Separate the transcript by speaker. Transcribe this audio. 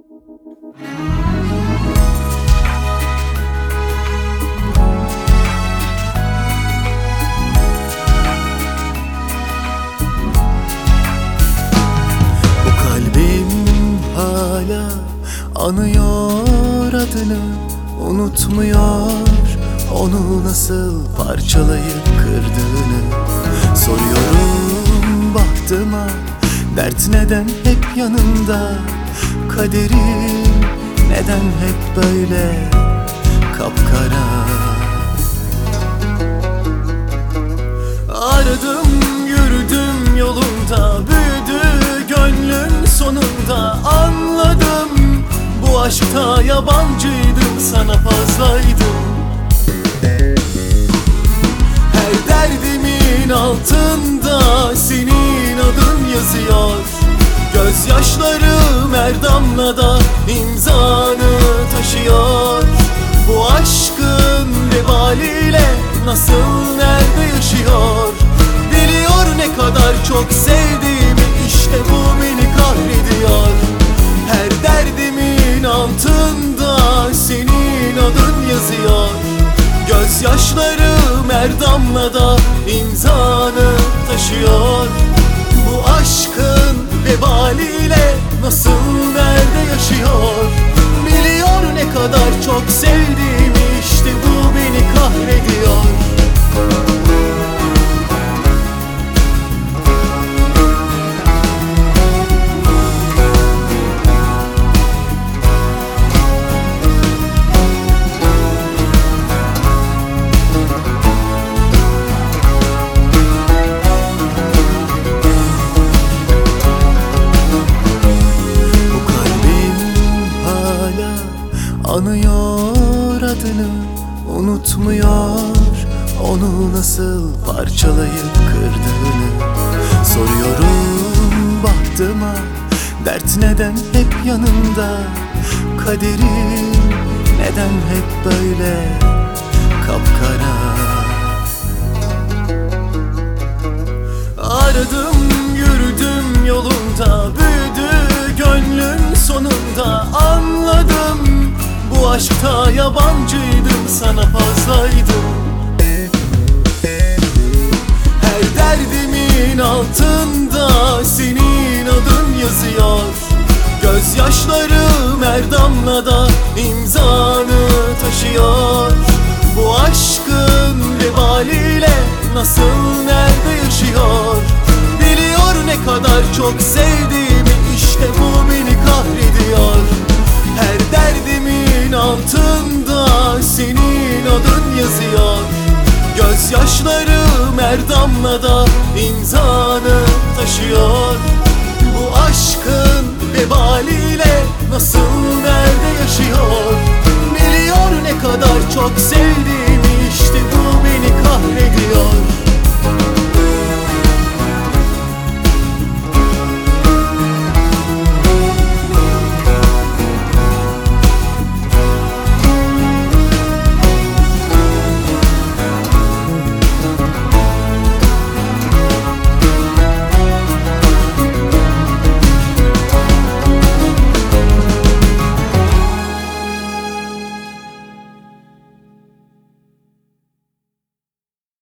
Speaker 1: Bu kalbim hala anıyor adını, unutmuyor onu nasıl parçalayıp kırdığını. Soruyorum bahtıma, dert neden hep yanımda? Kaderim neden hep böyle kapkara? Aradım yürüdüm yolunda, büyüdü gönlün sonunda. Anladım bu aşkta yabancıydım, sana fazlaydım. Her derdimin altında senin adın yazıyor. Gözyaşlarım her damlada imzanı taşıyor. Bu aşkın vebaliyle nasıl nerede yaşıyor? Biliyor ne kadar çok sevdiğimi, işte bu beni kahrediyor. Her derdimin altında senin adın yazıyor. Gözyaşlarım her damlada imzanı taşıyor. Bu aşkın vebaliyle nasıl nerede yaşıyor? Biliyor ne kadar çok sevdiğimi, işte bu beni kahrediyor. Anıyor adını, unutmuyor onu nasıl parçalayıp kırdığını. Soruyorum bahtıma, dert neden hep yanımda? Kaderim neden hep böyle kapkara? Aradım yürüdüm yolunda, büyüdü gönlün sonunda. Anladım bu aşkta yabancıydım, sana fazlaydım. Her derdimin altında senin adın yazıyor. Gözyaşlarım her damlada imzanı taşıyor. Bu aşkın vebaliyle nasıl nerede yaşıyor? Biliyor ne kadar çok sevdiğimi, işte bu beni kahrediyor. Her derdimin altında senin adın yazıyor. Gözyaşlarım her damlada imzanı taşıyor. Bu aşkın vebaliyle nasıl nerede yaşıyor? Biliyor ne kadar çok sevdiğimi, işte bu beni kahrediyor.